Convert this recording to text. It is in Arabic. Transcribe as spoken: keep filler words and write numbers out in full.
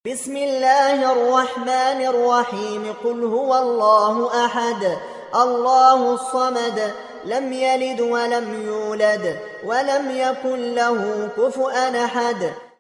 بسم الله الرحمن الرحيم قل هو الله أحد الله الصمد لم يلد ولم يولد ولم يكن له كفؤا أحد